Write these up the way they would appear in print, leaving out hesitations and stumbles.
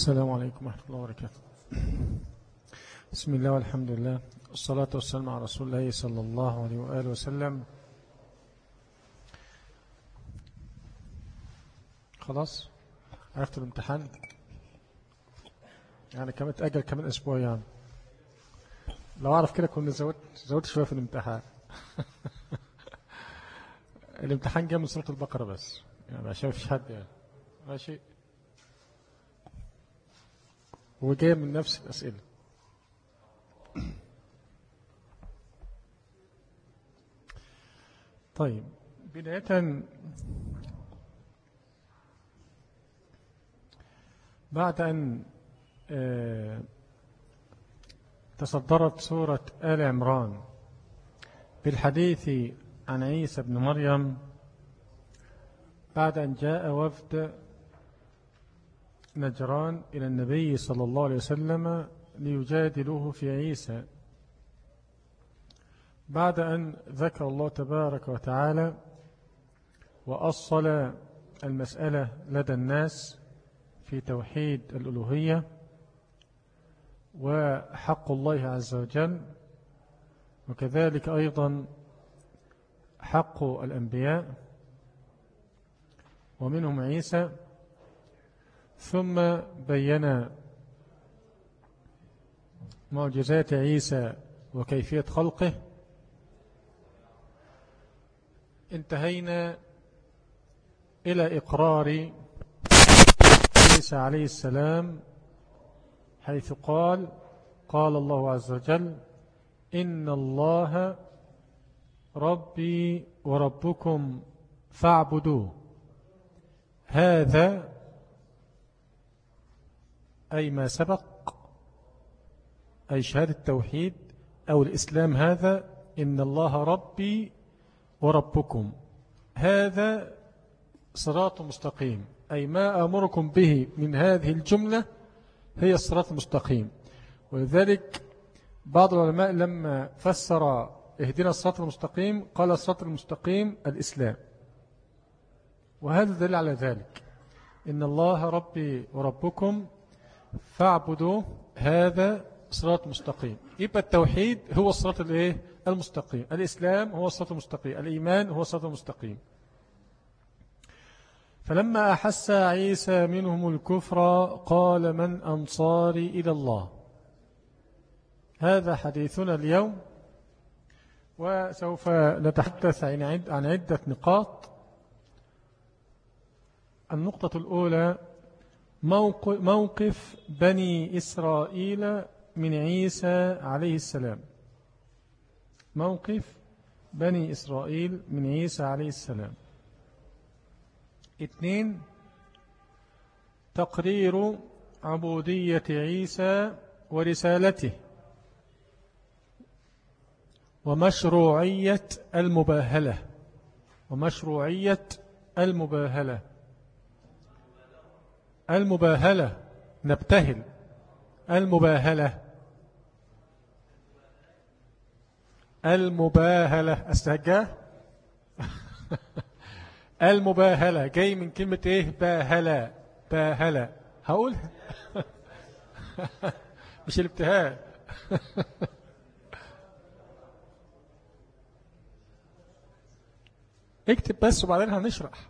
السلام عليكم ورحمة الله وبركاته. بسم الله والحمد لله والصلاة والسلام على رسول الله صلى الله عليه وآله وسلم. خلاص عرفت الامتحان يعني كمان تأجل كمان أسبوع يعني. لو أعرف كده كنا زودت شوية في الامتحان. الامتحان جاء من سورة البقرة بس يعني عشان مفيش حد يعني ماشي، وجاي من نفس الأسئلة. طيب بداية بعد أن تصدرت سورة آل عمران بالحديث عن عيسى بن مريم بعد أن جاء وفد نجران إلى النبي صلى الله عليه وسلم ليجادلوه في عيسى، بعد أن ذكر الله تبارك وتعالى وأصل المسألة لدى الناس في توحيد الألوهية وحق الله عز وجل، وكذلك أيضا حق الأنبياء ومنهم عيسى، ثم بين معجزات عيسى وكيفية خلقه، انتهينا إلى إقرار عيسى عليه السلام حيث قال الله عز وجل: إن الله ربي وربكم فاعبدوه. هذا أي ما سبق، أي شهادة التوحيد أو الإسلام، هذا إن الله ربي وربكم، هذا صراط مستقيم، أي ما أمركم به من هذه الجملة هي الصراط المستقيم. ولذلك بعض العلماء لما فسر اهدنا الصراط المستقيم قال الصراط المستقيم الإسلام، وهذا دليل على ذلك. إن الله ربي وربكم فاعبدوه، هذا صراط مستقيم. يبقى التوحيد هو الصراط المستقيم، الإسلام هو الصراط المستقيم، الإيمان هو الصراط المستقيم. فلما أحس عيسى منهم الكفر قال: من أنصاري إلى الله؟ هذا حديثنا اليوم، وسوف نتحدث عن عدة نقاط. النقطة الأولى: موقف بني إسرائيل من عيسى عليه السلام. موقف بني إسرائيل من عيسى عليه السلام. 2: تقرير عبودية عيسى ورسالته ومشروعية المباهلة. المباهلة نبتهل. المباهلة استهجاه. المباهلة جاي من كلمة ايه؟ باهلة. هقول مش الابتهال. اكتب بس وبعدين هنشرح.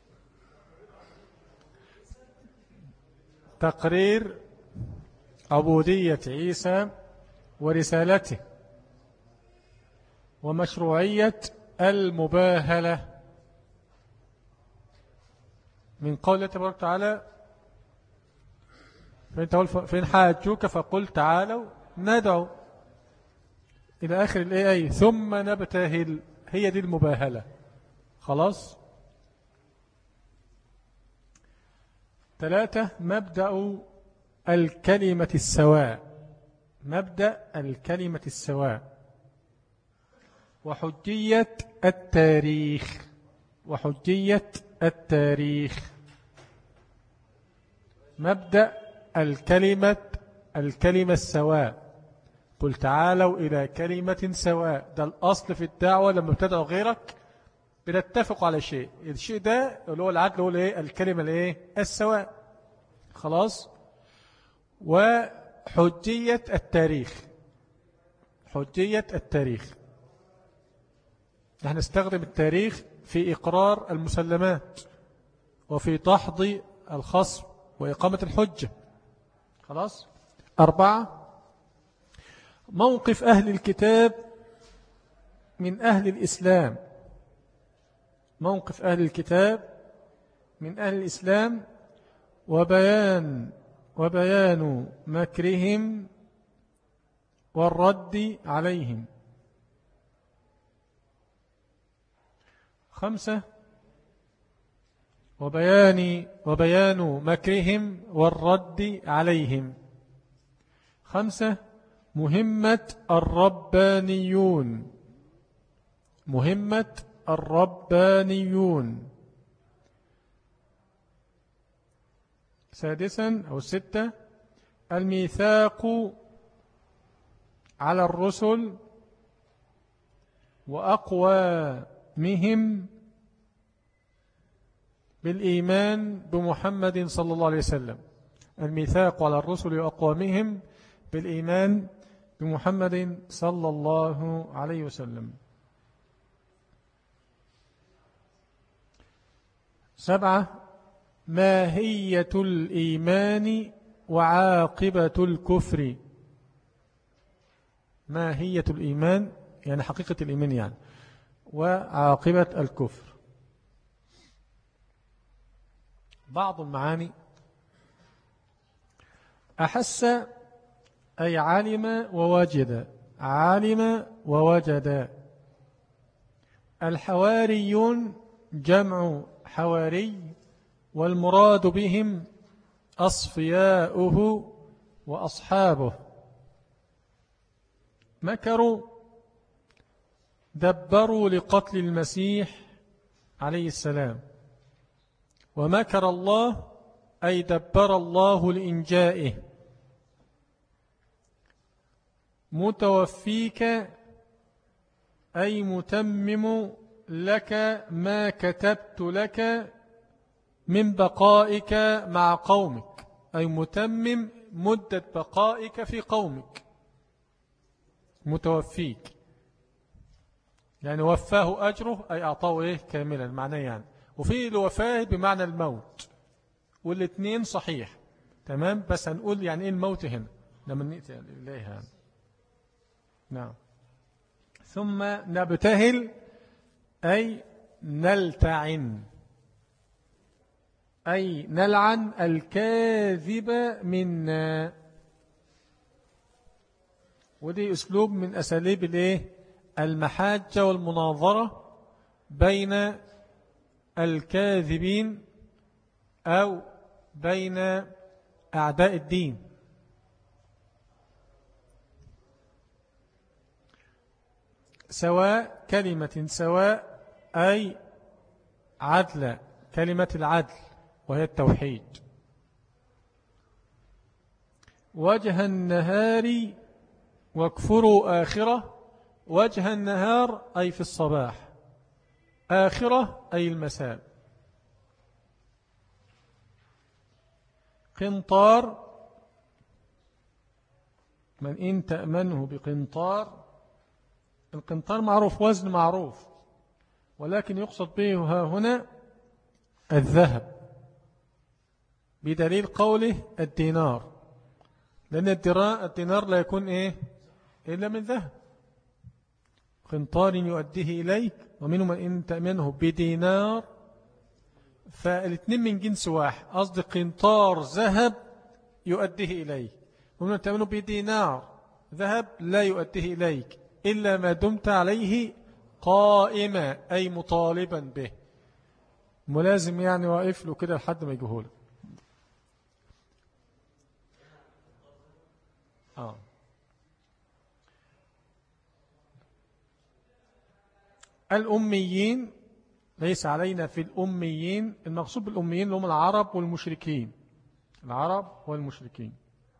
تقرير عبودية عيسى ورسالته ومشروعية المباهلة من قول الله تبارك وتعالى: فإن حاجوك فقل تعالوا ندعو إلى آخر الآية ثم نبتهل. هي دي المباهلة. خلاص. 3: مبدأ الكلمة السواء وحجية التاريخ. مبدأ الكلمة السواء. قل تعالوا إلى كلمة سواء. ده الأصل في الدعوة. لما بتدعو غيرك بنتفق على شيء، الشيء ده اللي هو العدل، هو الكلمة السواء. خلاص. وحجية التاريخ. حجية التاريخ، نحن نستخدم التاريخ في إقرار المسلمات وفي تحضي الخصم وإقامة الحجة. خلاص. 4، موقف أهل الكتاب من أهل الإسلام. موقف أهل الكتاب من أهل الإسلام وبيان مكرهم والرد عليهم. 5، وبيان مكرهم والرد عليهم. 5، مهمة الربانيون. مهمة الربانيون. 6 الميثاق على الرسل وأقوامهم بالإيمان بمحمد صلى الله عليه وسلم. الميثاق على الرسل وأقوامهم بالإيمان بمحمد صلى الله عليه وسلم. 7 ماهية الإيمان وعاقبة الكفر. ماهية الإيمان يعني حقيقة الإيمان يعني، وعاقبة الكفر. بعض المعاني: أحس أي علم ووجد. علم ووجد. الحواريون جمع حواري، والمراد بهم أصفياؤه وأصحابه. مكروا دبروا لقتل المسيح عليه السلام. ومكر الله أي دبر الله لإنجائه. متوفيك أي متمم لك ما كتبت لك من بقائك مع قومك، أي متمم مدة بقائك في قومك. متوفيك يعني وفاه أجره أي أعطاه كاملا معناه يعني. وفي الوفاة بمعنى الموت، والاثنين صحيح تمام، بس هنقول يعني الموت هنا لما نأتي إليها. نعم. ثم نبتهل أي نلتعن، أي نلعن الكاذب منا. ودي أسلوب من أساليب المحاجة والمناظرة بين الكاذبين أو بين أعداء الدين. سواء، كلمة سواء أي عدل، كلمة العدل وهي التوحيد. وجه النهار واكفروا آخرة. وجه النهار أي في الصباح، آخرة أي المساء. قنطار، من إن تأمنه بقنطار. القنطار معروف، وزن معروف، ولكن يقصد به هنا الذهب، بدليل قوله الدينار، لأن الدينار لا يكون إلا من ذهب. قنطار يؤديه إليك، ومنهم من إن تأمنه بدينار. فالاثنين من جنس واحد، قصد قنطار ذهب يؤديه إليك، ومن إن تأمنه بدينار ذهب لا يؤديه إليك إلا ما دمت عليه قائمة، أي مطالبا به، ملازم يعني واقف له كده لحد ما يجهوله. الأميين، ليس علينا في الأميين. المقصود بالأميين اللي هم العرب والمشركين. العرب والمشركين.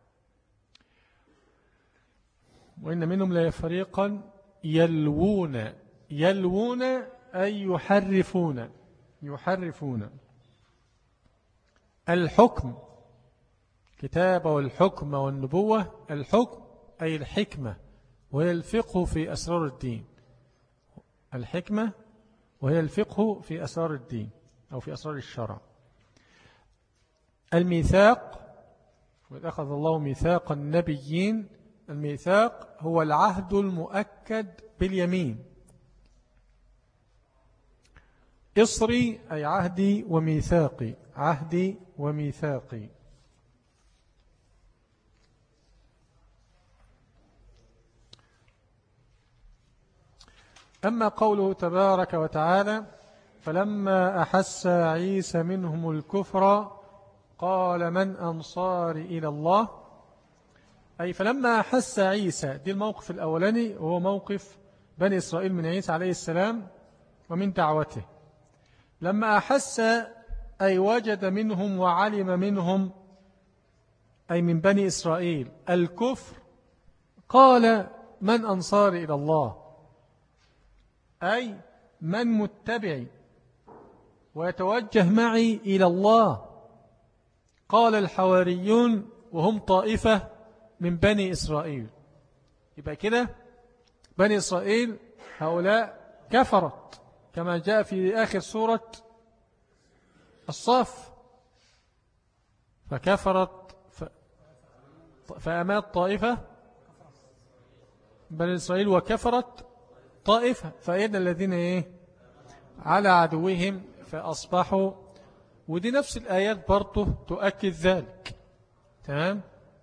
وإن منهم لا فريقا يلوون. يلوون أي يحرفون. يحرفون. الحكم الكتاب والحكم والنبوة. الحكم أي الحكمة، وهي الفقه في أسرار الدين. الحكمة وهي الفقه في أسرار الدين أو في أسرار الشرع. الميثاق، وإذ أخذ الله ميثاق النبيين، الميثاق هو العهد المؤكد باليمين. إصري أي عهدي وميثاقي، عهدي وميثاقي. أما قوله تبارك وتعالى فلما أحس عيسى منهم الكفر قال من أنصاري إلى الله، أي فلما أحس عيسى، دي الموقف الأولاني وهو موقف بني إسرائيل من عيسى عليه السلام ومن دعوته. لما أحس أي وجد منهم وعلم منهم، أي من بني إسرائيل، الكفر قال من أنصاري إلى الله، أي من متبعي ويتوجه معي إلى الله. قال الحواريون وهم طائفة من بني إسرائيل. يبقى كده بني إسرائيل هؤلاء كفرت كما جاء في آخر سورة الصف، فكفرت فأمات طائفة بني إسرائيل وكفرت طائفة، فأيدنا الذين على عدوهم فأصبحوا. ودي نفس الآيات برضه تؤكد ذلك. تمام.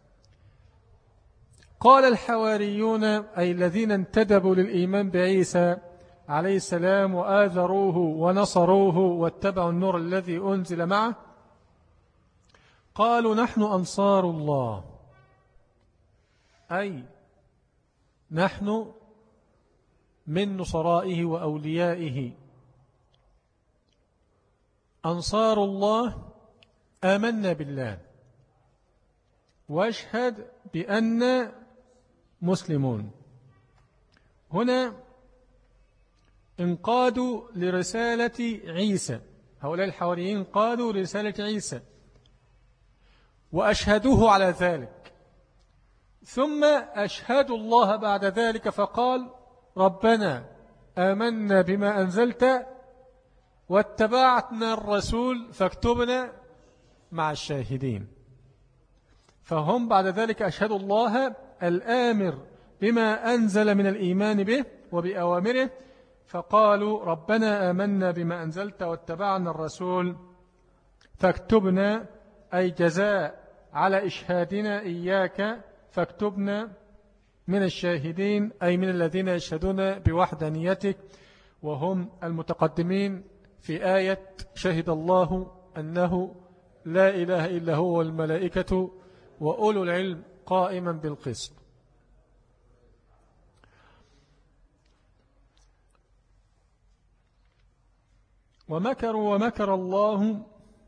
قال الحواريون أي الذين انتدبوا للإيمان بعيسى عليه السلام وآذروه ونصروه واتبعوا النور الذي أنزل معه، قالوا نحن أنصار الله، أي نحن من نصرائه وأوليائه. أنصار الله آمنا بالله واشهد بأن مسلمون. هنا انقادوا لرسالة عيسى، هؤلاء الحواريين قادوا لرسالة عيسى وأشهدوه على ذلك، ثم أشهدوا الله بعد ذلك فقال ربنا آمنا بما أنزلت واتبعتنا الرسول فاكتبنا مع الشاهدين. فهم بعد ذلك أشهدوا الله الآمر بما أنزل من الإيمان به وبأوامره، فقالوا ربنا آمنا بما أنزلت واتبعنا الرسول فاكتبنا، أي جزاء على إشهادنا إياك، فاكتبنا من الشاهدين، أي من الذين يشهدون بوحدانيتك، وهم المتقدمين في آية شهد الله أنه لا إله إلا هو والملائكة وأولو العلم قائما بالقسط. ومكروا ومكر الله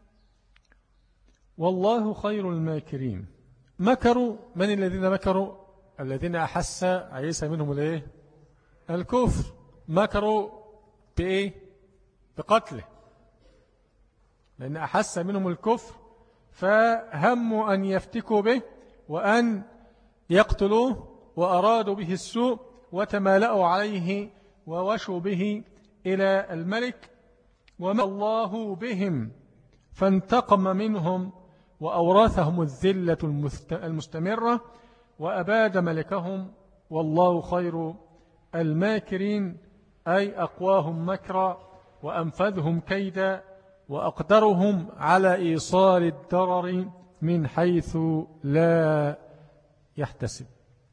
والله خير الماكرين. مكروا، من الذين مكروا؟ الذين أحس عيسى منهم الايه؟ الكفر. مكروا بإيه؟ بقتله، لأن أحس منهم الكفر فهموا أن يفتكوا به وأن يقتلوه، وأرادوا به السوء وتمالأوا عليه ووشوا به إلى الملك، وما الله بهم فانتقم منهم وأورثهم الذلة المستمرة وأباد ملكهم، والله خير الماكرين، أي أقواهم مكرا وأنفذهم كيدا وأقدرهم على إيصال الضرر من حيث لا يحتسب.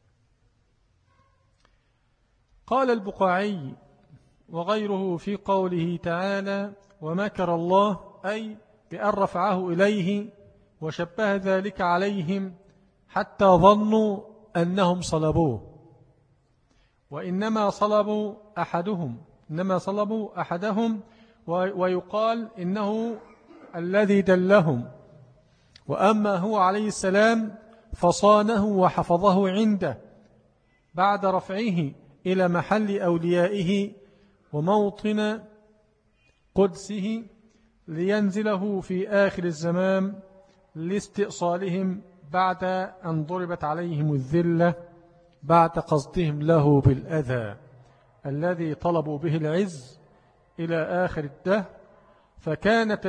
قال البقاعي وغيره في قوله تعالى ومكر الله، أي بأن رفعه إليه وشبه ذلك عليهم حتى ظنوا أنهم صلبوه، وإنما صلبوا أحدهم ويقال إنه الذي دلهم، وأما هو عليه السلام فصانه وحفظه عنده بعد رفعه إلى محل أوليائه وموطن قدسه لينزله في آخر الزمان لاستئصالهم بعد أن ضربت عليهم الذلة بعد قصدهم له بالأذى الذي طلبوا به العز إلى آخر الدهر، فكان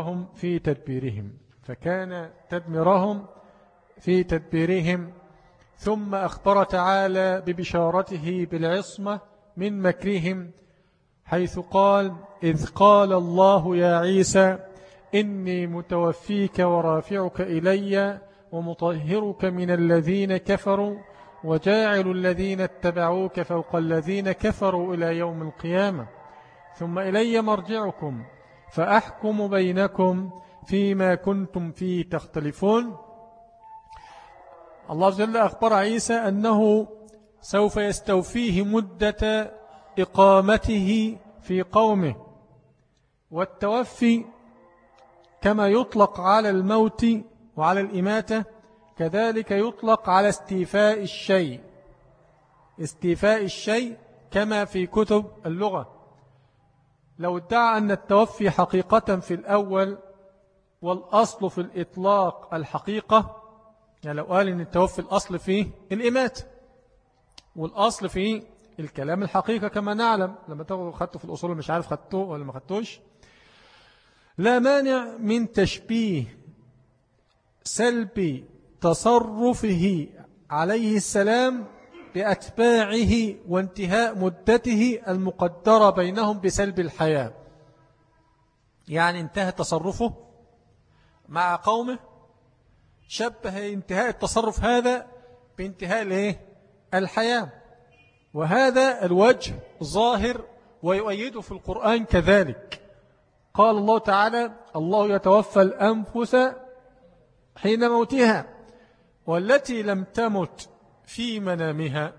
تدميرهم في تدبيرهم. ثم أخبر تعالى ببشارته بالعصمة من مكرهم، حيث قال: إذ قال الله يا عيسى إني متوفيك ورافعك إلي ومطهرك من الذين كفروا وجاعل الذين اتبعوك فوق الذين كفروا إلى يوم القيامة، ثم إلي مرجعكم فأحكم بينكم فيما كنتم فيه تختلفون. الله جل أخبر عيسى أنه سوف يستوفيه مدة إقامته في قومه. والتوفي كما يطلق على الموت وعلى الإماتة كذلك يطلق على استيفاء الشيء كما في كتب اللغة. لو ادعى أن التوفي حقيقة في الأول والأصل في الإطلاق الحقيقة، يعني لو قال أن التوفي الأصل فيه الإماتة والأصل فيه الكلام الحقيقة كما نعلم لما خدته في الأصول، مش عارف خدته ولا ما خدتوش، لا مانع من تشبيه سلب تصرفه عليه السلام بأتباعه وانتهاء مدته المقدرة بينهم بسلب الحياة. يعني انتهى تصرفه مع قومه، شبه انتهاء التصرف هذا بانتهاء الحياة، وهذا الوجه ظاهر ويؤيده في القرآن كذلك. قال الله تعالى: الله يتوفى الأنفس حين موتها والتي لم تمت في منامها.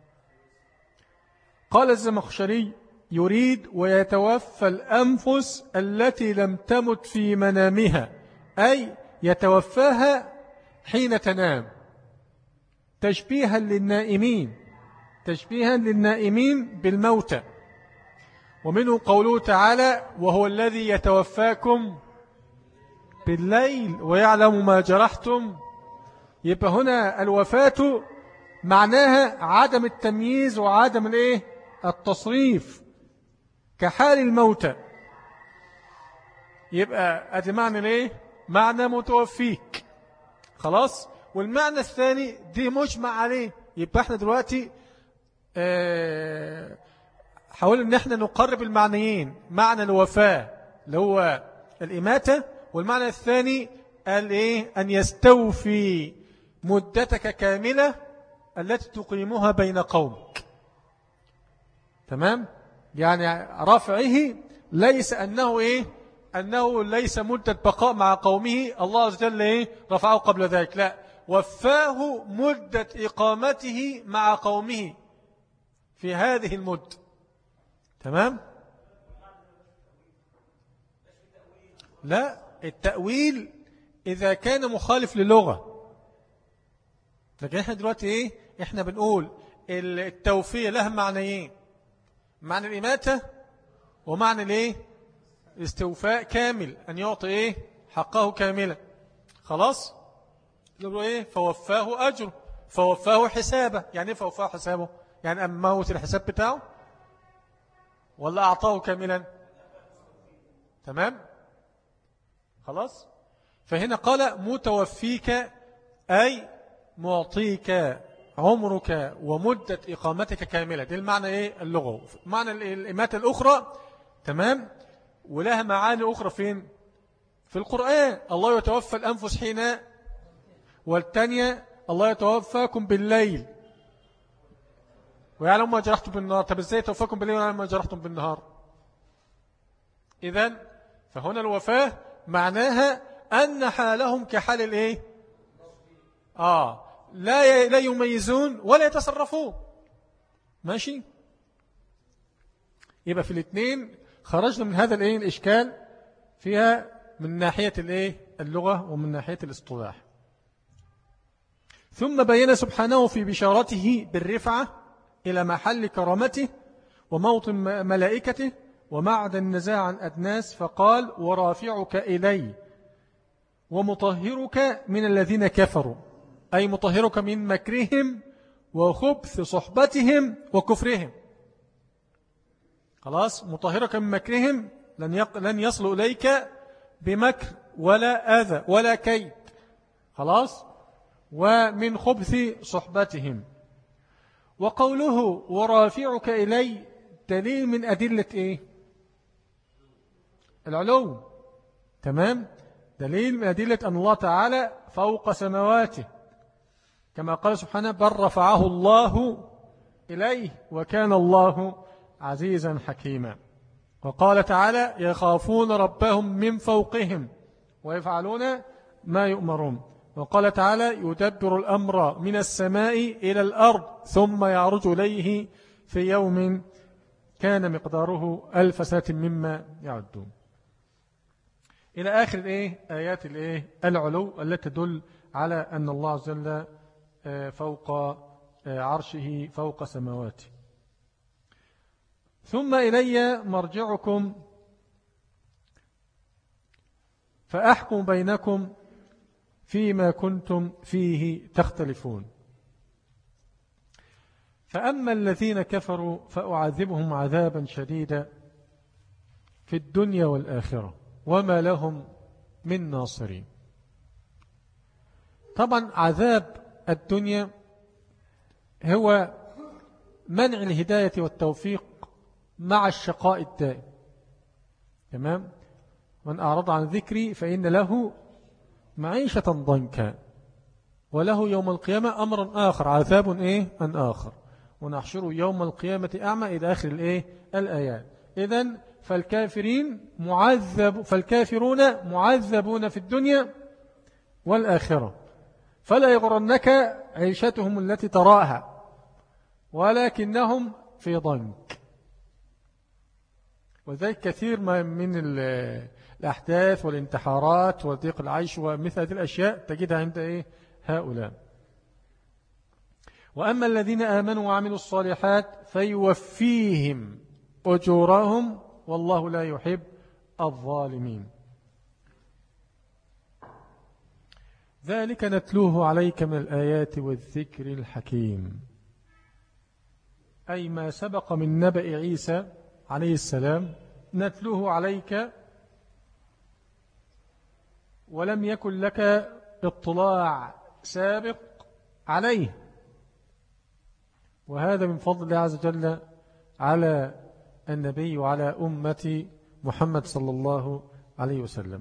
قال الزمخشري: يريد ويتوفى الأنفس التي لم تمت في منامها، أي يتوفاها حين تنام، تشبيها للنائمين بالموتى. ومنه قوله تعالى: وهو الذي يتوفاكم بالليل ويعلم ما جرحتم. يبقى هنا الوفاة معناها عدم التمييز وعدم التصريف كحال الموتى. يبقى ادي معنى معنى متوفيك، خلاص. والمعنى الثاني دي مجمع عليه. يبقى احنا دلوقتي حاول ان احنا نقرب المعنيين، معنى الوفاة اللي هو الإماتة، والمعنى الثاني قال أن يستوفي مدتك كاملة التي تقيمها بين قومك. تمام؟ يعني رفعه ليس أنه ليس مدة بقاء مع قومه، الله عز وجل رفعه قبل ذلك، لا، وفاه مدة إقامته مع قومه في هذه المدة. تمام؟ لا، التأويل إذا كان مخالف للغة. لكن احنا دلوقتي احنا بنقول التوفية لها معنيين: معنى الإماتة ومعنى الاستوفاء كامل، أن يعطي حقه كاملا. خلاص؟ نقول فوفاه أجره، فوفاه حسابه. يعني فوفاه حسابه؟ يعني موت الحساب بتاعه ولا أعطاه كاملا؟ تمام؟ خلاص. فهنا قال متوفيك أي معطيك عمرك ومدة إقامتك كاملة. دي المعنى اللغوي. معنى الإماتة الأخرى تمام، ولها معاني أخرى فين؟ في القرآن. الله يتوفى الأنفس حين، والتانية الله يتوفاكم بالليل ويعلم ما جرحتم بالنهار. طب ازاي يتوفاكم بالليل ويعلم ما جرحتم بالنهار؟ إذن فهنا الوفاة معناها أن حالهم كحال لا يميزون ولا يتصرفون. ماشي؟ يبقى في الاثنين خرجنا من هذا الإشكال فيها من ناحية اللغة ومن ناحية الاصطلاح. ثم بين سبحانه في بشارته بالرفعة إلى محل كرامته وموطن ملائكته ومعدن النزاع عن أدناس، فقال: ورافعك إلي ومطهرك من الذين كفروا. أي مطهرك من مكرهم وخبث صحبتهم وكفرهم. خلاص، مطهرك من مكرهم، لن يصلوا إليك بمكر ولا أذى ولا كيد. خلاص، ومن خبث صحبتهم. وقوله ورافعك إلي دليل من أدلة إيه؟ العلو. تمام، دليل من أدلة أن الله تعالى فوق سماواته، كما قال سبحانه بل رفعه الله إليه وكان الله عزيزا حكيما. وقال تعالى يخافون ربهم من فوقهم ويفعلون ما يؤمرون. وقال تعالى يدبر الأمر من السماء إلى الأرض ثم يعرج إليه في يوم كان مقداره 1000 سنة مما يعدون، إلى آخر آيات العلو التي تدل على أن الله عز وجل فوق عرشه فوق سماواته. ثم إلي مرجعكم فأحكم بينكم فيما كنتم فيه تختلفون. فأما الذين كفروا فأعذبهم عذابا شديدا في الدنيا والآخرة وما لهم من ناصرين. طبعا عذاب الدنيا هو منع الهداية والتوفيق مع الشقاء الدائم. تمام، من أعرض عن ذكري فإن له معيشة ضنكا وله يوم القيامة أمر آخر عذاب أن آخر ونحشره يوم القيامة أعمى إلى آخر الآيات. إذن فالكافرون معذبون في الدنيا والآخرة، فلا يغرنك عيشتهم التي تراها ولكنهم في ضنك. وذلك كثير من الأحداث والانتحارات وضيق العيش ومثل هذه الأشياء تجدها عند هؤلاء. وأما الذين آمنوا وعملوا الصالحات فيوفيهم أجورهم والله لا يحب الظالمين. ذلك نتلوه عليك من الآيات والذكر الحكيم، أي ما سبق من نبأ عيسى عليه السلام نتلوه عليك ولم يكن لك اطلاع سابق عليه، وهذا من فضل الله عز وجل على النبي وعلى أمة محمد صلى الله عليه وسلم.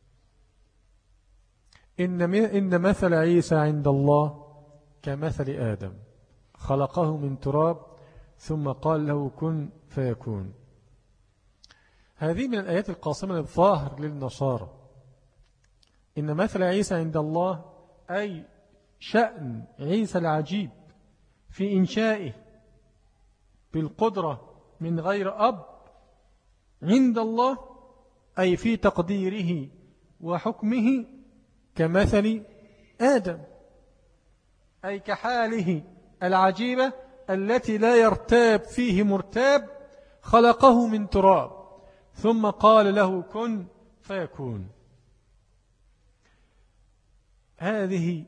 إن مثل عيسى عند الله كمثل آدم خلقه من تراب ثم قال له كن فيكون. هذه من الآيات القاسمة الظاهر للنصارى. إن مثل عيسى عند الله أي شأن عيسى العجيب في إنشائه بالقدرة من غير أب عند الله، أي في تقديره وحكمه كمثل آدم، أي كحاله العجيبة التي لا يرتاب فيه مرتاب، خلقه من تراب ثم قال له كن فيكون. هذه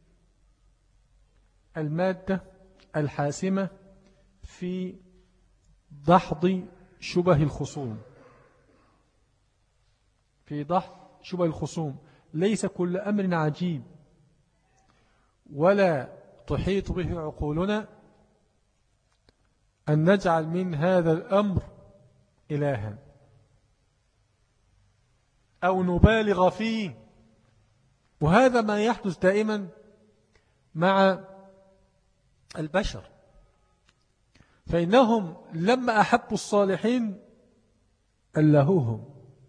المادة الحاسمة في دحض شبه الخصوم، في دحض شبه الخصوم. ليس كل أمر عجيب ولا تحيط به عقولنا أن نجعل من هذا الأمر إلها أو نبالغ فيه. وهذا ما يحدث دائما مع البشر، فإنهم لما أحبوا الصالحين ألهوهم،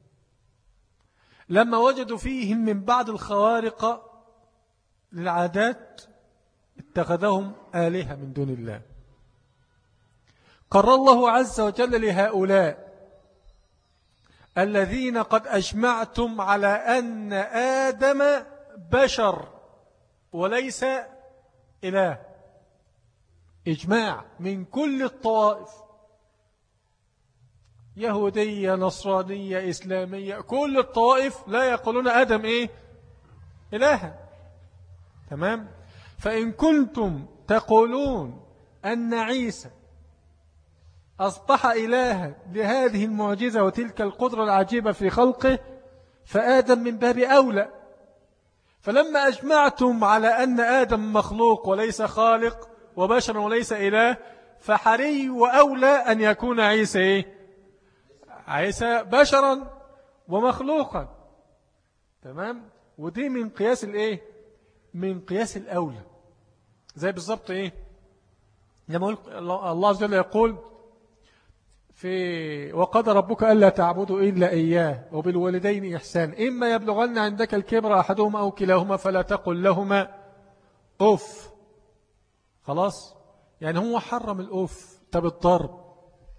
لما وجدوا فيهم من بعض الخوارق للعادات اتخذهم آلهة من دون الله. قرر الله عز وجل لهؤلاء الذين قد أجمعتم على أن آدم بشر وليس إله، إجماع من كل الطوائف، يهودية نصرانية إسلامية، كل الطوائف لا يقولون آدم إلها. تمام. فإن كنتم تقولون أن عيسى أصبح إلها لهذه المعجزة وتلك القدرة العجيبة في خلقه فآدم من باب أولى. فلما أجمعتم على أن آدم مخلوق وليس خالق وبشر وليس إله، فحري وأولى أن يكون عيسى إيه؟ عيسى بشرا ومخلوقا. تمام؟ ودي من قياس الإيه؟ من قياس الأولى. زي بالضبط إيه؟ لما الله عز وجل يقول في وقضى ربك ألا تعبدوا إلا إياه وبالوالدين إحسان إما يبلغن عندك الكبر أحدهما أو كلاهما فلا تقل لهما أف. خلاص؟ يعني هو حرم الأف. طب الضرب،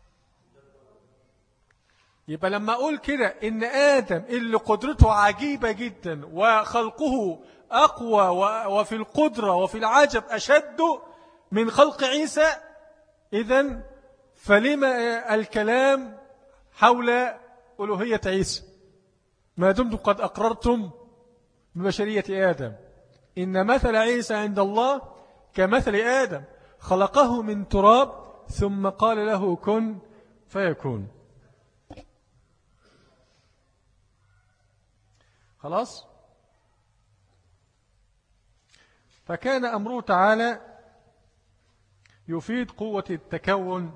يبقى لما أقول كده إن آدم اللي قدرته عجيبة جدا وخلقه أقوى وفي القدرة وفي العجب أشد من خلق عيسى، إذن فلما الكلام حول ألوهية عيسى ما دمتم قد أقررتم ببشرية آدم؟ إن مثل عيسى عند الله كمثل آدم خلقه من تراب ثم قال له كن فيكون. خلاص؟ فكان أمره تعالى يفيد قوة التكون.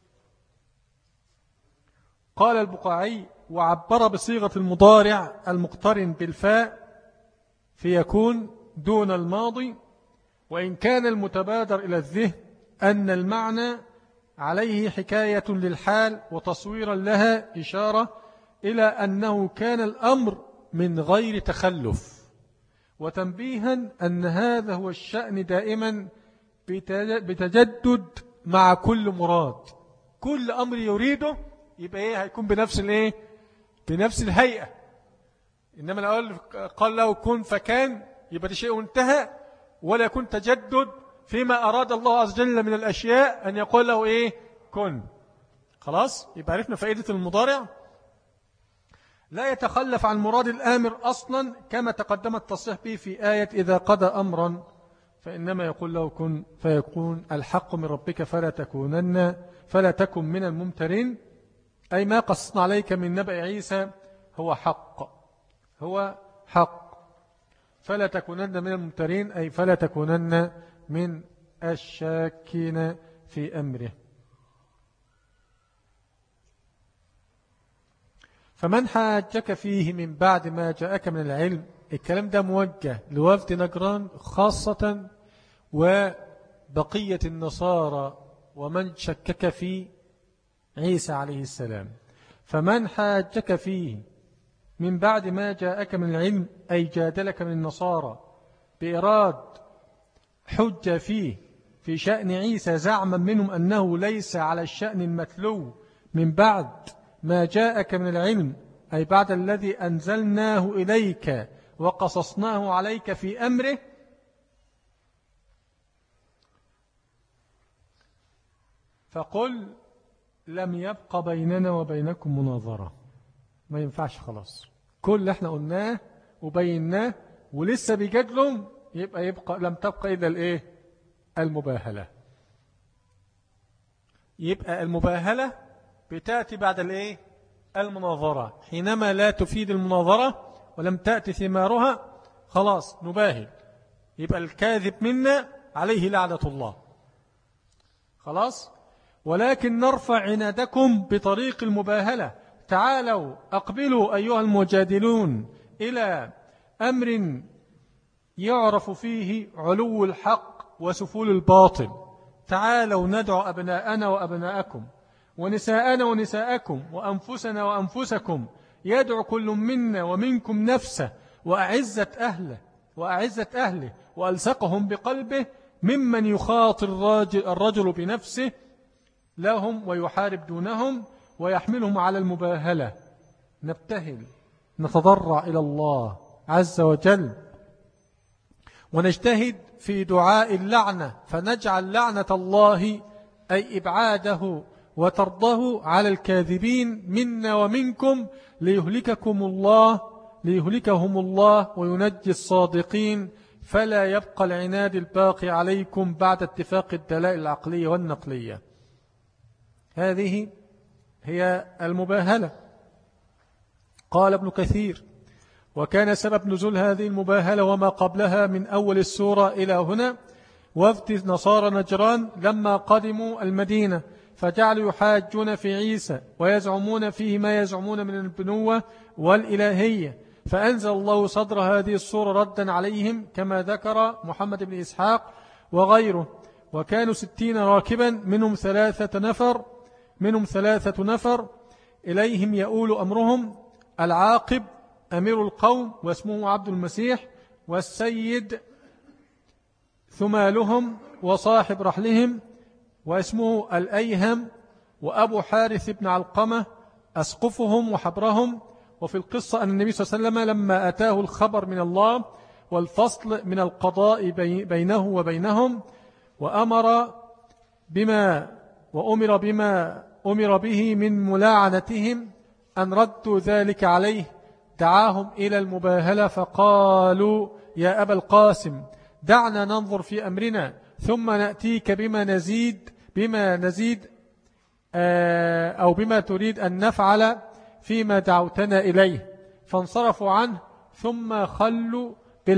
قال البقاعي وعبر بصيغة المضارع المقترن بالفاء فيكون دون الماضي، وإن كان المتبادر إلى الذهن أن المعنى عليه حكاية للحال وتصويرا لها إشارة إلى أنه كان الأمر من غير تخلف، وتنبيها أن هذا هو الشأن دائما بتجدد مع كل مراد. كل أمر يريده يبقى إيه؟ هيكون بنفس الإيه؟ بنفس الهيئة. إنما الأول قال له كن فكان، يبقى شيء انتهى، ولا يكون تجدد فيما أراد الله عز وجل من الأشياء أن يقول له إيه؟ كن. خلاص؟ يبقى عرفنا فائدة المضارع. لا يتخلف عن مراد الآمر أصلا كما تقدم التصريح به في آية إذا قضى أمرا فإنما يقول له كن فيكون. الحق من ربك فلا تكن من الممترين، أي ما قصصنا عليك من نبأ عيسى هو حق. فلا تكونن من الممترين أي فلا تكونن من الشاكين في أمره. فمن حاجك فيه من بعد ما جاءك من العلم، الكلام ده موجه لوفد نجران خاصة وبقية النصارى ومن شكك في عيسى عليه السلام. فمن حاجك فيه من بعد ما جاءك من العلم أي جادلك من النصارى بإراد حجة فيه في شأن عيسى زعما منهم أنه ليس على الشأن المتلو من بعد ما جاءك من العلم أي بعد الذي أنزلناه إليك وقصصناه عليك في أمره، فقل لم يبق بيننا وبينكم مناظرة. ما ينفعش، خلاص كل اللي احنا قلناه وبيناه ولسه بيجادلهم، يبقى لم تبقى إلا الإيه؟ المباهلة. يبقى المباهلة بتأتي بعد الإيه؟ المناظرة. حينما لا تفيد المناظرة ولم تأتي ثمارها خلاص نباهل، يبقى الكاذب منا عليه لعنة الله. خلاص. ولكن نرفع عنادكم بطريق المباهلة. تعالوا أقبلوا أيها المجادلون إلى أمر يعرف فيه علو الحق وسفول الباطل. تعالوا ندعو أبناءنا وأبناءكم ونساءنا ونساءكم وأنفسنا وأنفسكم، يدعو كل منا ومنكم نفسه وأعزة أهله وألصقهم بقلبه ممن يخاطر الرجل بنفسه لهم ويحارب دونهم ويحملهم على المباهلة. نبتهل نتضرع إلى الله عز وجل ونجتهد في دعاء اللعنة، فنجعل لعنة الله أي إبعاده وترضه على الكاذبين منا ومنكم ليهلكهم الله وينجي الصادقين فلا يبقى العناد الباقي عليكم بعد اتفاق الدلائل العقلية والنقلية. هذه هي المباهلة. قال ابن كثير: وكان سبب نزول هذه المباهلة وما قبلها من أول السورة إلى هنا وفد نصارى نجران لما قدموا المدينة، فجعلوا يحاجون في عيسى ويزعمون فيه ما يزعمون من البنوة والإلهية، فأنزل الله صدر هذه السورة ردا عليهم كما ذكر محمد بن إسحاق وغيره. وكانوا 60 راكبا منهم ثلاثة نفر إليهم يؤول أمرهم: العاقب أمير القوم واسمه عبد المسيح، والسيد ثمالهم وصاحب رحلهم واسمه الأيهم، وأبو حارث بن علقمة أسقفهم وحبرهم. وفي القصة أن النبي صلى الله عليه وسلم لما أتاه الخبر من الله والفصل من القضاء بينه وبينهم وأمر بما أمر به من ملاعنتهم أن ردوا ذلك عليه، دعاهم إلى المباهلة فقالوا: يا أبا القاسم دعنا ننظر في أمرنا ثم نأتيك بما نزيد أو بما تريد أن نفعل فيما دعوتنا إليه. فانصرفوا عنه ثم خلوا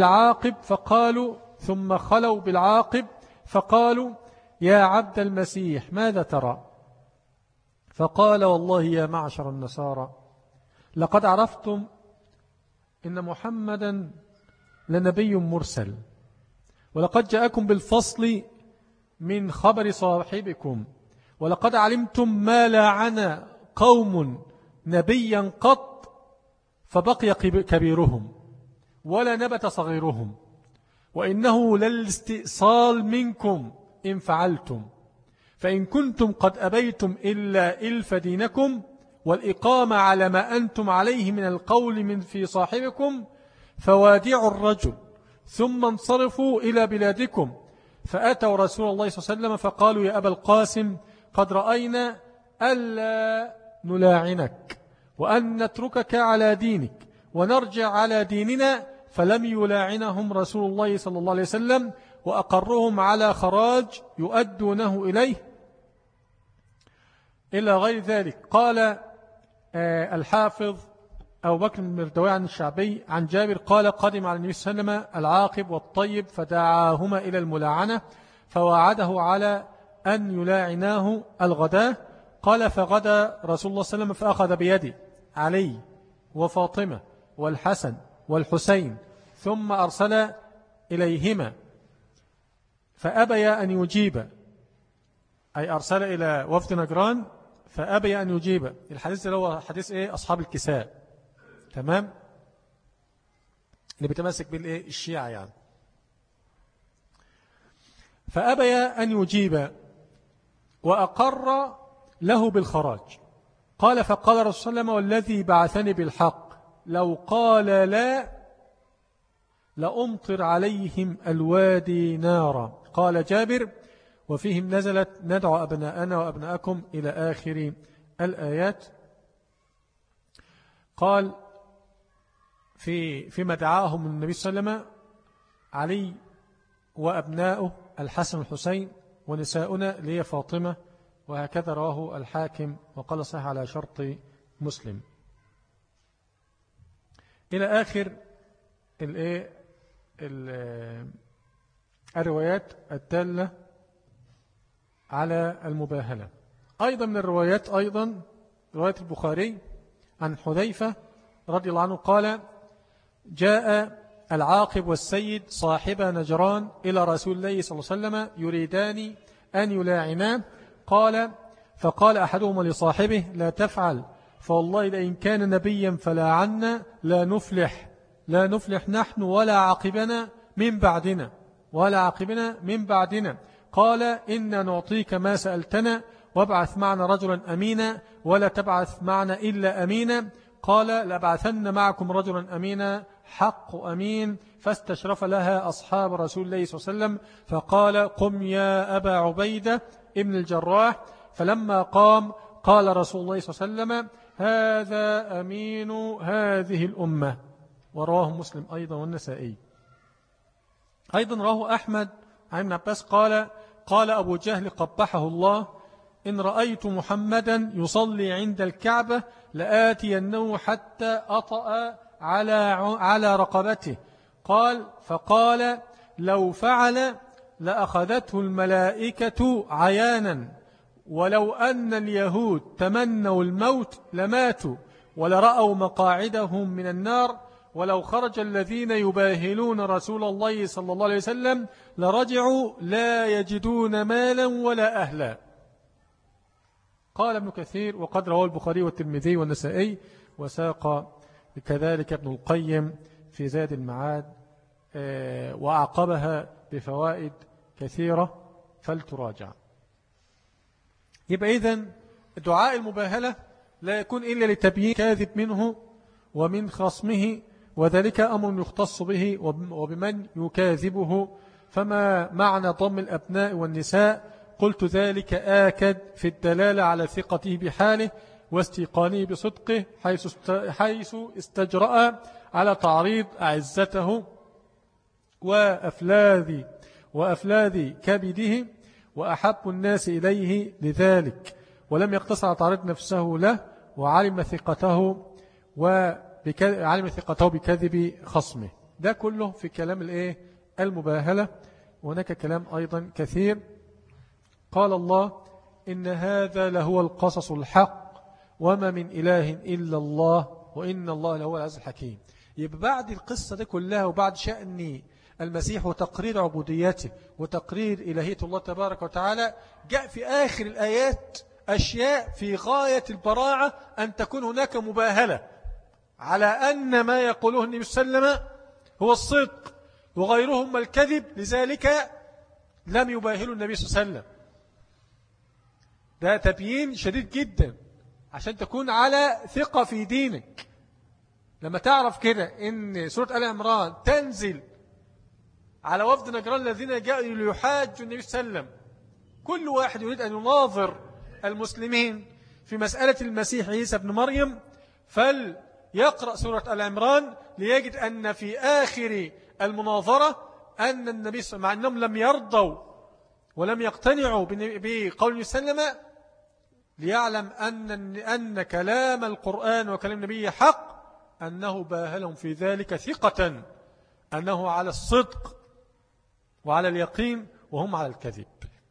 بالعاقب فقالوا: يا عبد المسيح ماذا ترى؟ فقال: والله يا معشر النصارى لقد عرفتم إن محمدا لنبي مرسل، ولقد جاءكم بالفصل من خبر صاحبكم، ولقد علمتم ما لاعن قوم نبيا قط فبقي كبيرهم ولا نبت صغيرهم، وإنه للاستئصال منكم إن فعلتم، فإن كنتم قد أبيتم إلا إلف دينكم والإقامة على ما أنتم عليه من القول من في صاحبكم فوادعوا الرجل ثم انصرفوا إلى بلادكم. فأتوا رسول الله صلى الله عليه وسلم فقالوا: يا أبا القاسم قد رأينا ألا نلاعنك وأن نتركك على دينك ونرجع على ديننا. فلم يلاعنهم رسول الله صلى الله عليه وسلم وأقرهم على خراج يؤدونه إليه إلى غير ذلك. قال الحافظ أبو بكر المردوي عن الشعبي عن جابر قال: قدم على النبي صلى الله عليه وسلم العاقب والطيب فدعاهما إلى الملاعنة فوعده على أن يلاعناه الغداة. قال: فغدا رسول الله صلى الله عليه وسلم فأخذ بيدي علي وفاطمة والحسن والحسين ثم أرسل إليهما فأبي أن يجيب، أي أرسل إلى وفد نجران فأبي أن يجيب. الحديث اللي هو حديث أصحاب الكساء، تمام، اللي بيتمسك بالإيه الشيعة يعني. فأبي أن يجيب وأقر له بالخراج. قال: فقال رسول الله والذي بعثني بالحق لو قال لا لأمطر عليهم الوادي نارا. قال جابر: وفيهم نزلت ندعو أبناءنا وأبناءكم إلى آخر الآيات. قال فيما دعاهم النبي صلى الله عليه وسلم علي وأبناؤه الحسن والحسين ونساؤنا لي فاطمة، وهكذا رواه الحاكم وقال صحيح على شرط مسلم إلى آخر الروايات الدالة على المباهلة. أيضا من الروايات رواية البخاري عن حذيفة رضي الله عنه قال: جاء العاقب والسيد صاحب نجران إلى رسول الله صلى الله عليه وسلم يريدان أن يلاعناه. فقال أحدهما لصاحبه: لا تفعل، فوالله لئن كان نبيا فلا عنا لا نفلح نحن ولا عقبنا من بعدنا. قال: إنا نعطيك ما سألتنا وابعث معنا رجلا أمينا ولا تبعث معنا إلا أمينا. قال: لأبعثن معكم رجلا أمينا حق أمين. فاستشرف لها أصحاب رسول الله صلى الله عليه وسلم فقال: قم يا أبا عبيدة ابن الجراح. فلما قام قال رسول الله صلى الله عليه وسلم: هذا أمين هذه الأمة. ورواه مسلم أيضا والنسائي. أيضا رواه أحمد عن ابن عباس قال أبو جهل قبحه الله: إن رأيت محمدا يصلي عند الكعبة لآتينه حتى أطأ على رقبته. فقال: لو فعل لأخذته الملائكة عيانا، ولو أن اليهود تمنوا الموت لماتوا، ولرأوا مقاعدهم من النار، ولو خرج الذين يباهلون رسول الله صلى الله عليه وسلم لرجعوا لا يجدون مالا ولا أهلا. قال ابن كثير: وقد رواه البخاري والترمذي والنسائي، وساق كذلك ابن القيم في زاد المعاد، وأعقبها بفوائد كثيرة فلتراجع. يبقى إذن دعاء المباهلة لا يكون إلا لتبيين كاذب منه ومن خصمه، وذلك أمر يختص به وبمن يكاذبه. فما معنى ضم الأبناء والنساء؟ قلت ذلك آكد في الدلالة على ثقته بحاله واستيقانه بصدقه، حيث استجرأ على تعريض أعزته وأفلاذ كبده وأحب الناس إليه لذلك، ولم يقتصر على تعريض نفسه له، وعلم ثقته بكذب خصمه. ده كله في كلام المباهلة. وهناك كلام أيضا كثير. قال الله: إن هذا لهو القصص الحق وما من إله إلا الله وإن الله لهو العزيز الحكيم. يبقى بعد القصة دي كلها وبعد شأن المسيح وتقرير عبوديته وتقرير إلهية الله تبارك وتعالى، جاء في آخر الآيات أشياء في غاية البراعة أن تكون هناك مباهلة على أن ما يقوله النبي صلى الله عليه وسلم هو الصدق وغيرهم الكذب، لذلك لم يباهلوا النبي صلى الله عليه وسلم. ده تبيين شديد جدا عشان تكون على ثقة في دينك. لما تعرف كده إن سورة آل عمران تنزل على وفد نجران الذين جاءوا ليحاجوا النبي صلى الله عليه وسلم، كل واحد يريد أن يناظر المسلمين في مسألة المسيح عيسى ابن مريم، فليقرأ سورة آل عمران ليجد أن في آخر المناظرة أن النبي صلى الله عليه وسلم مع أنهم لم يرضوا ولم يقتنعوا بقول النبي صلى الله عليه وسلم، ليعلم أن كلام القرآن وكلام النبي حق، أنه باهلهم في ذلك ثقة أنه على الصدق وعلى اليقين وهم على الكذب.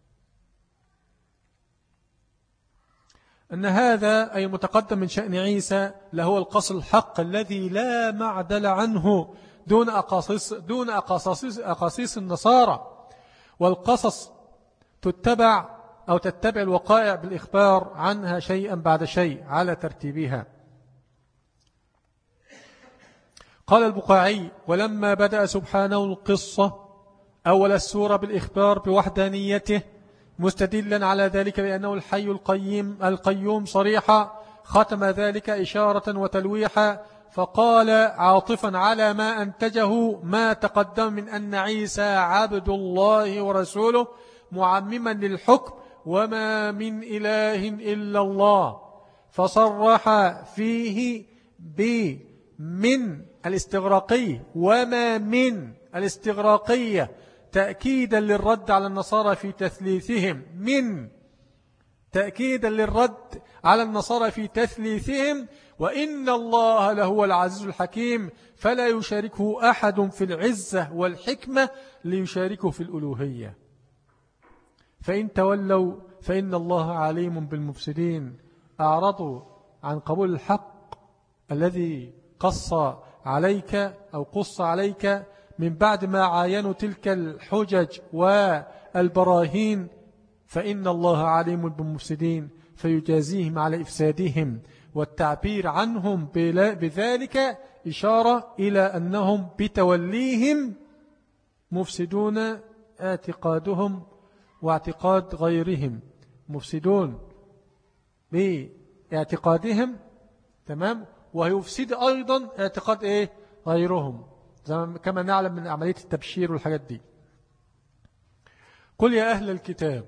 أن هذا أي متقدم من شأن عيسى لهو القصص الحق الذي لا معدل عنه دون أقاصيص النصارى. والقصص تتبع الوقائع بالإخبار عنها شيئا بعد شيء على ترتيبها. قال البقاعي: ولما بدأ سبحانه القصة أول السورة بالإخبار بوحدانيته مستدلا على ذلك لأنه الحي القيوم صريحا، ختم ذلك إشارة وتلويحا، فقال عاطفا على ما أنتجه ما تقدم من أن عيسى عبد الله ورسوله، معمما للحكم: وما من إله إلا الله، فصرح فيه من الاستغراقية وما من الاستغراقية تأكيدا للرد على النصارى في تثليثهم وإن الله لهو العزيز الحكيم، فلا يشاركه أحد في العزة والحكمة ليشاركه في الألوهية. فإن تولوا فإن الله عليم بالمفسدين. أعرضوا عن قبول الحق الذي قص عليك من بعد ما عاينوا تلك الحجج والبراهين، فإن الله عليم بالمفسدين فيجازيهم على إفسادهم. والتعبير عنهم بذلك إشارة إلى أنهم بتوليهم مفسدون اعتقادهم واعتقاد غيرهم، مفسدون باعتقادهم، تمام، ويفسد أيضا اعتقاد غيرهم، كما نعلم من عملية التبشير والحاجات دي. قل يا أهل الكتاب،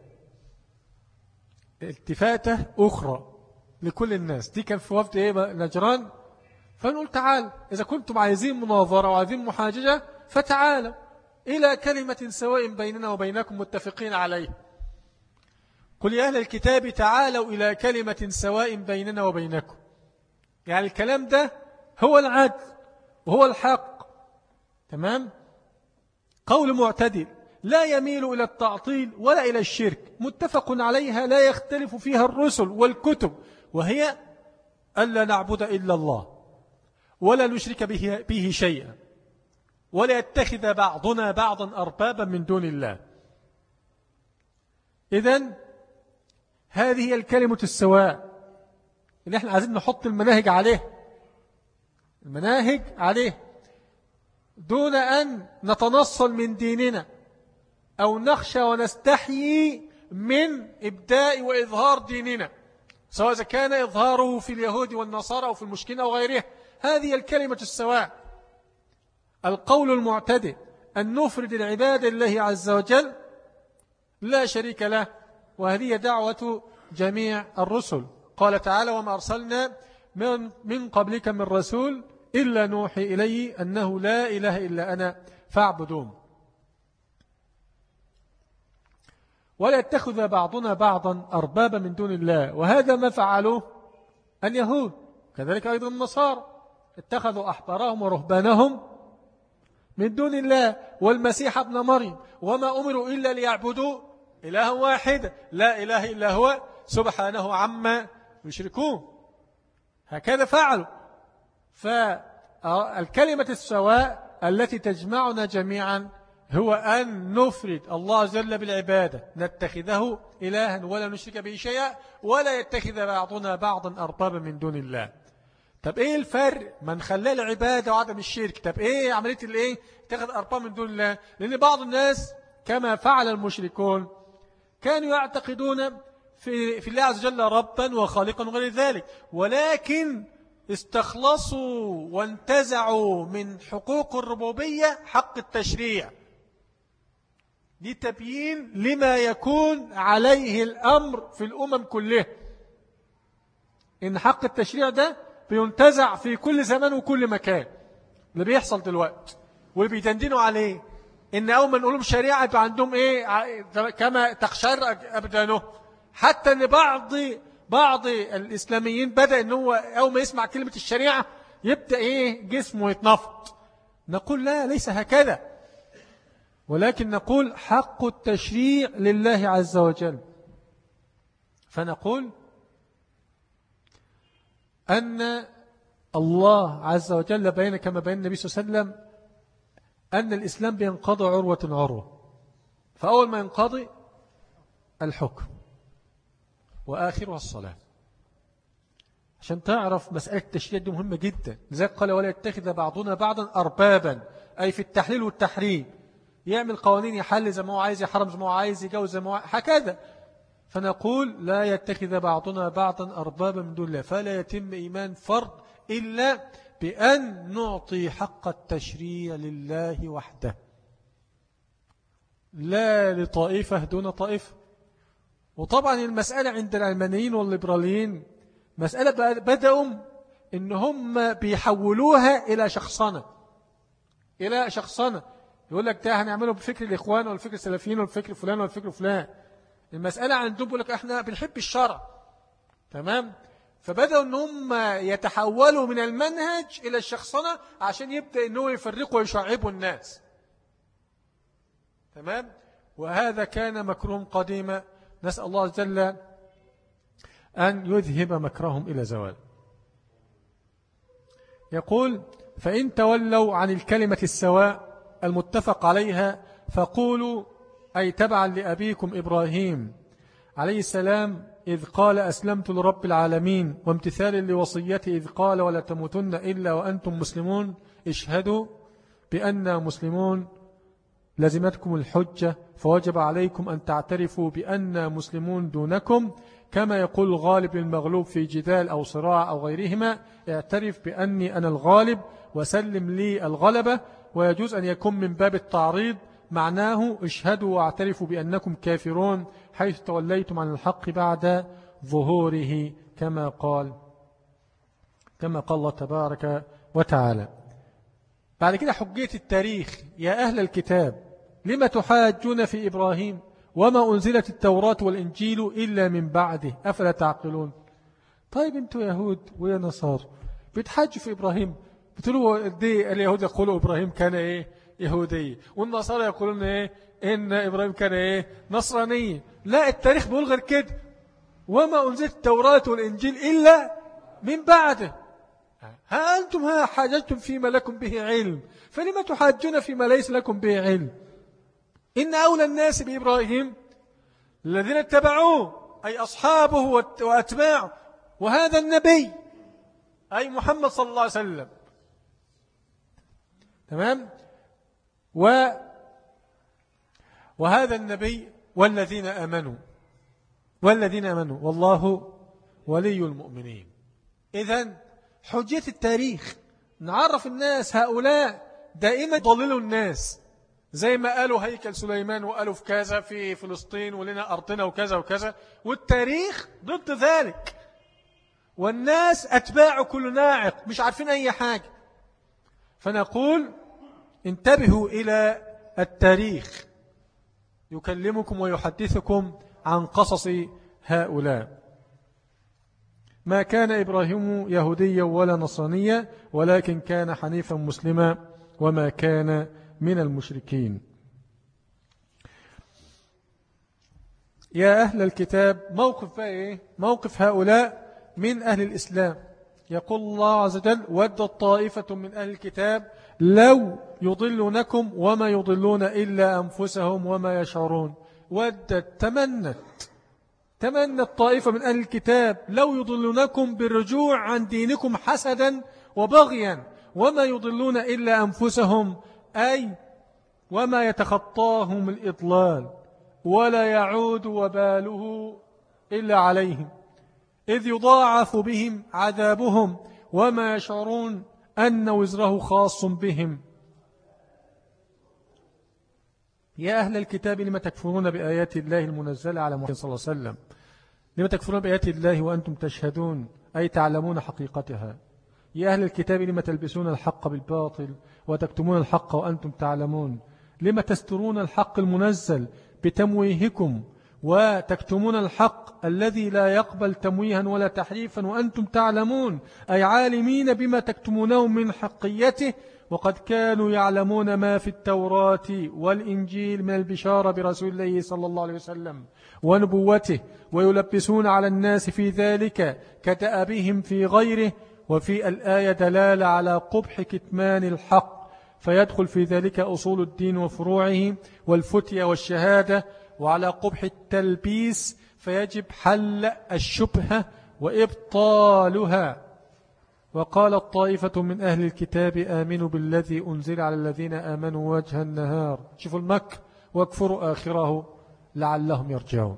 التفاتة أخرى لكل الناس. دي كان في وفد نجران، فنقول تعال إذا كنتم عايزين مناظرة وعايزين محاججة فتعالوا، إلى كلمة سواء بيننا وبينكم متفقين عليه. قل يا أهل الكتاب تعالوا إلى كلمة سواء بيننا وبينكم. يعني الكلام ده هو العدل وهو الحق. تمام؟ قول معتدل لا يميل إلى التعطيل ولا إلى الشرك، متفق عليها لا يختلف فيها الرسل والكتب، وهي ألا نعبد إلا الله ولا نشرك به شيئا ولا يتخذ بعضنا بعضا أربابا من دون الله. إذن هذه هي الكلمة السواء اللي احنا عايزين نحط المناهج عليه دون أن نتنصل من ديننا أو نخشى ونستحيي من إبداء وإظهار ديننا، سواء إذا كان إظهاره في اليهود والنصارى أو في المشركين أو غيره. هذه الكلمة السواء. القول المعتدل أن نفرد العبادة لله عز وجل لا شريك له، وهذه دعوة جميع الرسل. قال تعالى وما أرسلنا من قبلك من رسول إلا نوحي إليه أنه لا إله إلا أنا فاعبدون. ولا يتخذ بعضنا بعضا أربابا من دون الله، وهذا ما فعلوه اليهود، كذلك أيضا النصارى اتخذوا أحبارهم ورهبانهم من دون الله والمسيح ابن مريم، وما أمروا إلا ليعبدوا إلها واحدا لا إله إلا هو سبحانه عما يشركون. هكذا فعلوا. فالكلمة السواء التي تجمعنا جميعا هو أن نفرد الله جل بالعبادة، نتخذه إلها ولا نشرك به شيئا ولا يتخذ بعضنا بعضا أربابا من دون الله. طب إيه الفرق؟ من خلاه العبادة وعدم الشرك. طب إيه عملية الإيه؟ اتخذ أرباب من دون الله. لأن بعض الناس كما فعل المشركون كانوا يعتقدون في الله عز وجل ربا وخالقا وغير ذلك، ولكن استخلصوا وانتزعوا من حقوق الربوبية حق التشريع لتبيين لما يكون عليه الأمر في الأمم كلها. إن حق التشريع ده بينتزع في كل زمان وكل مكان، اللي بيحصل دلوقتي واللي بيدندنوا عليه إن أول ما نقولهم شريعة يبقى عندهم إيه كما تخشر أبدانه. حتى أن بعض الإسلاميين بدأ إن هو أول ما يسمع كلمة الشريعة يبدأ إيه جسمه يتنفض. نقول لا، ليس هكذا، ولكن نقول حق التشريع لله عز وجل. فنقول أن الله عز وجل بين كما بين النبي صلى الله عليه وسلم أن الإسلام بينقضي عروة عروة، فأول ما ينقضي الحكم وآخرها الصلاة. عشان تعرف مسألة التشريع دي مهمة جدا. لذلك قال ولا يتخذ بعضنا بعضا أربابا، أي في التحليل والتحريم، يعمل قوانين يحل زي ما هو عايز، يحرم زي ما هو عايز، يجوز زي ما هو هكذا. فنقول لا يتخذ بعضنا بعضا أربابا من دون الله، فلا يتم إيمان فرد إلا بأن نعطي حق التشريع لله وحده، لا لطائفة دون طائفة. وطبعا المسألة عند العلمانيين والليبراليين مسألة بدأوا إن هم بيحولوها إلى شخصنة، يقول لك ده هنعمله بفكر الإخوان والفكر السلفيين والفكر فلان والفكر فلان. المسألة عندهم بيقول لك احنا بنحب الشرع، تمام؟ فبدأوا ان هم يتحولوا من المنهج إلى الشخصنة عشان يبدأ انه يفرقوا ويشعبوا الناس، تمام؟ وهذا كان مكرهم قديما، نسأل الله جل أن يذهب مكرهم إلى زوال. يقول فإن تولوا عن الكلمة السواء المتفق عليها فقولوا أي تبعا لأبيكم إبراهيم عليه السلام إذ قال أسلمت لرب العالمين، وامتثال لوصيته إذ قال ولا تموتن إلا وأنتم مسلمون، اشهدوا بأننا مسلمون، لزمتكم الحجة فوجب عليكم أن تعترفوا بأننا مسلمون دونكم، كما يقول الغالب للمغلوب في جدال أو صراع أو غيرهما اعترف بأني أنا الغالب وسلم لي الغلبة. ويجوز أن يكون من باب التعريض، معناه اشهدوا واعترفوا بأنكم كافرون حيث توليتم عن الحق بعد ظهوره، كما قال الله تبارك وتعالى. بعد كده حجية التاريخ. يا أهل الكتاب لما تحاجون في إبراهيم وما أنزلت التوراة والإنجيل إلا من بعده أفلا تعقلون. طيب أنتوا يهود ويا نصارى بتحاجوا في إبراهيم، بتقولوا دي اليهود يقولوا إبراهيم كان إيه يهودي، والنصارى يقولون إيه إن إبراهيم كان إيه نصراني. لا، التاريخ بيقول غير كده، وما أنزلت التوراة والإنجيل إلا من بعده. ها أنتم حاججتم فيما لكم به علم، فلما تحاجون فيما ليس لكم به علم؟ إن أولى الناس بإبراهيم الذين اتبعوه، أي أصحابه وأتباعه، وهذا النبي أي محمد صلى الله عليه وسلم. تمام. وهذا النبي والذين آمنوا والله ولي المؤمنين. إذن حجية التاريخ نعرف الناس هؤلاء دائما ضللوا الناس، زي ما قالوا هيكل سليمان وقالوا في كذا في فلسطين ولنا أرضنا وكذا وكذا، والتاريخ ضد ذلك، والناس أتباع كل ناعق مش عارفين أي حاجة. فنقول انتبهوا إلى التاريخ، يكلمكم ويحدثكم عن قصص هؤلاء. ما كان إبراهيم يهوديا ولا نصرانيا ولكن كان حنيفا مسلما وما كان من المشركين. يا أهل الكتاب، موقف هؤلاء من أهل الإسلام. يقول الله عز وجل: ودت طائفة من أهل الكتاب لو يضلونكم وما يضلون إلا أنفسهم وما يشعرون. ودت تمنت طائفة من أهل الكتاب لو يضلونكم بالرجوع عن دينكم حسدا وبغيا، وما يضلون إلا أنفسهم، أي وما يتخطاهم الإضلال ولا يعود وباله إلا عليهم، إذ يضاعف بهم عذابهم وما يشعرون أن وزره خاص بهم. يا أهل الكتاب لما تكفرون بآيات الله المنزلة على محمد صلى الله عليه وسلم؟ لما تكفرون بآيات الله وأنتم تشهدون، أي تعلمون حقيقتها؟ يا أهل الكتاب لما تلبسون الحق بالباطل وتكتمون الحق وأنتم تعلمون؟ لما تسترون الحق المنزل بتمويهكم وتكتمون الحق الذي لا يقبل تمويها ولا تحريفا وأنتم تعلمون، أي عالمين بما تكتمونه من حقيته، وقد كانوا يعلمون ما في التوراة والإنجيل من البشارة برسول الله صلى الله عليه وسلم ونبوته، ويلبسون على الناس في ذلك كدأبهم في غيره. وفي الآية دلالة على قبح كتمان الحق، فيدخل في ذلك أصول الدين وفروعه والفتية والشهادة، وعلى قبح التلبيس فيجب حل الشبهة وإبطالها. وقال طائفة من أهل الكتاب آمنوا بالذي أنزل على الذين آمنوا وجه النهار، شوفوا المكر، واكفروا آخره لعلهم يرجعون.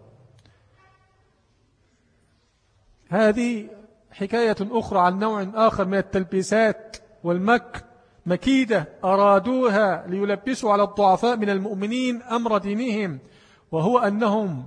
هذه حكاية أخرى عن نوع آخر من التلبيسات والمكر، مكيدة أرادوها ليلبسوا على الضعفاء من المؤمنين أمر دينهم، وهو أنهم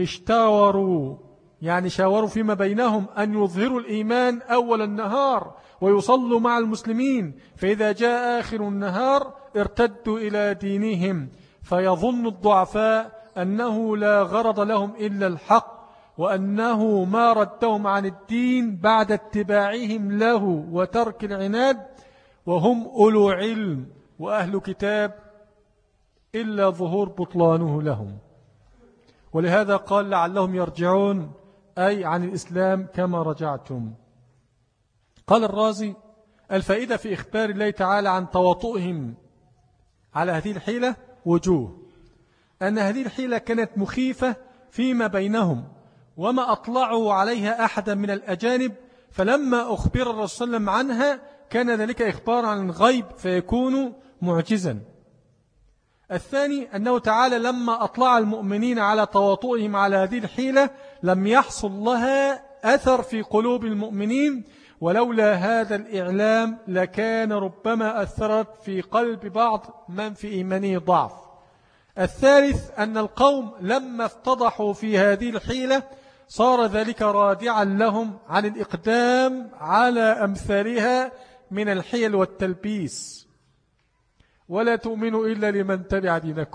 شاوروا فيما بينهم أن يظهروا الإيمان أول النهار ويصلوا مع المسلمين، فإذا جاء آخر النهار ارتدوا إلى دينهم، فيظن الضعفاء أنه لا غرض لهم إلا الحق، وأنه ما ردهم عن الدين بعد اتباعهم له وترك العناد، وهم أولو علم وأهل كتاب، إلا ظهور بطلانه لهم. ولهذا قال لعلهم يرجعون، أي عن الإسلام كما رجعتم. قال الرازي: الفائدة في إخبار الله تعالى عن تواطؤهم على هذه الحيلة وجوه: أن هذه الحيلة كانت مخيفة فيما بينهم، وما أطلعوا عليها أحدا من الأجانب، فلما أخبر الرسول صلى الله عليه وسلم عنها كان ذلك إخبار عن الغيب فيكون معجزا. الثاني أنه تعالى لما أطلع المؤمنين على تواطؤهم على هذه الحيلة لم يحصل لها أثر في قلوب المؤمنين، ولولا هذا الإعلام لكان ربما أثرت في قلب بعض من في إيمانه ضعف. الثالث أن القوم لما افتضحوا في هذه الحيلة صار ذلك رادعا لهم عن الإقدام على أمثالها من الحيل والتلبيس. ولا تؤمنوا إلا لمن تبع دينكم،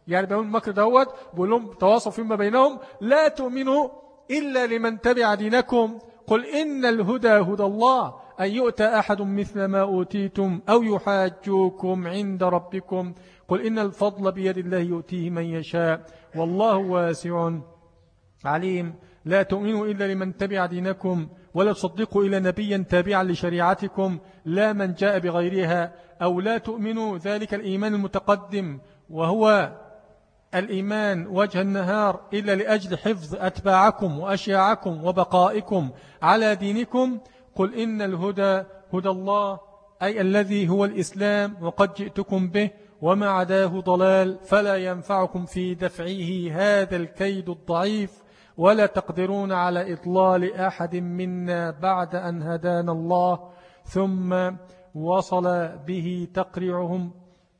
يعني بيقول المكر دوت بيقول لهم تواصوا فيما بينهم لا تؤمنوا إلا لمن تبع دينكم قل إن الهدى هدى الله أن يؤتى أحد مثل ما أوتيتم أو يحاجوكم عند ربكم قل إن الفضل بيد الله يؤتيه من يشاء والله واسع عليم لا تؤمنوا إلا لمن تبع دينكم ولا تصدقوا إلا نبيا تابعا لشريعتكم لا من جاء بغيرها أو لا تؤمنوا ذلك الإيمان المتقدم وهو الإيمان وجه النهار إلا لأجل حفظ أتباعكم وأشياعكم وبقائكم على دينكم قل إن الهدى هدى الله أي الذي هو الإسلام وقد جئتكم به وما عداه ضلال فلا ينفعكم في دفعه هذا الكيد الضعيف ولا تقدرون على إضلال أحد منا بعد أن هدانا الله ثم وصل به تقريعهم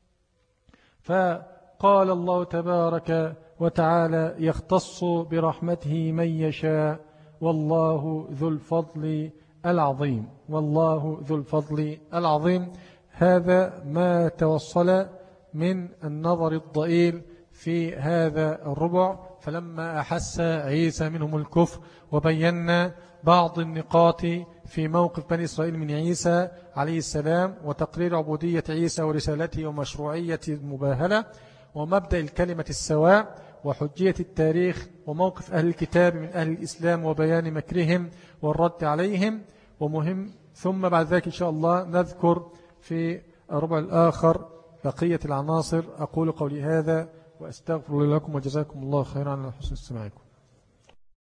فقال الله تبارك وتعالى يختص برحمته من يشاء والله ذو الفضل العظيم والله ذو الفضل العظيم. هذا ما توصل من النظر الضئيل في هذا الربع. فلما أحس عيسى منهم الكفر وبينا بعض النقاط في موقف بني إسرائيل من عيسى عليه السلام وتقرير عبودية عيسى ورسالته ومشروعية المباهلة ومبدأ الكلمة السواء وحجية التاريخ وموقف أهل الكتاب من أهل الإسلام وبيان مكرهم والرد عليهم ومهم. ثم بعد ذلك إن شاء الله نذكر في الربع الآخر بقية العناصر. أقول قولي هذا وأستغفر لكم وجزاكم الله خيرا على حسن استماعكم.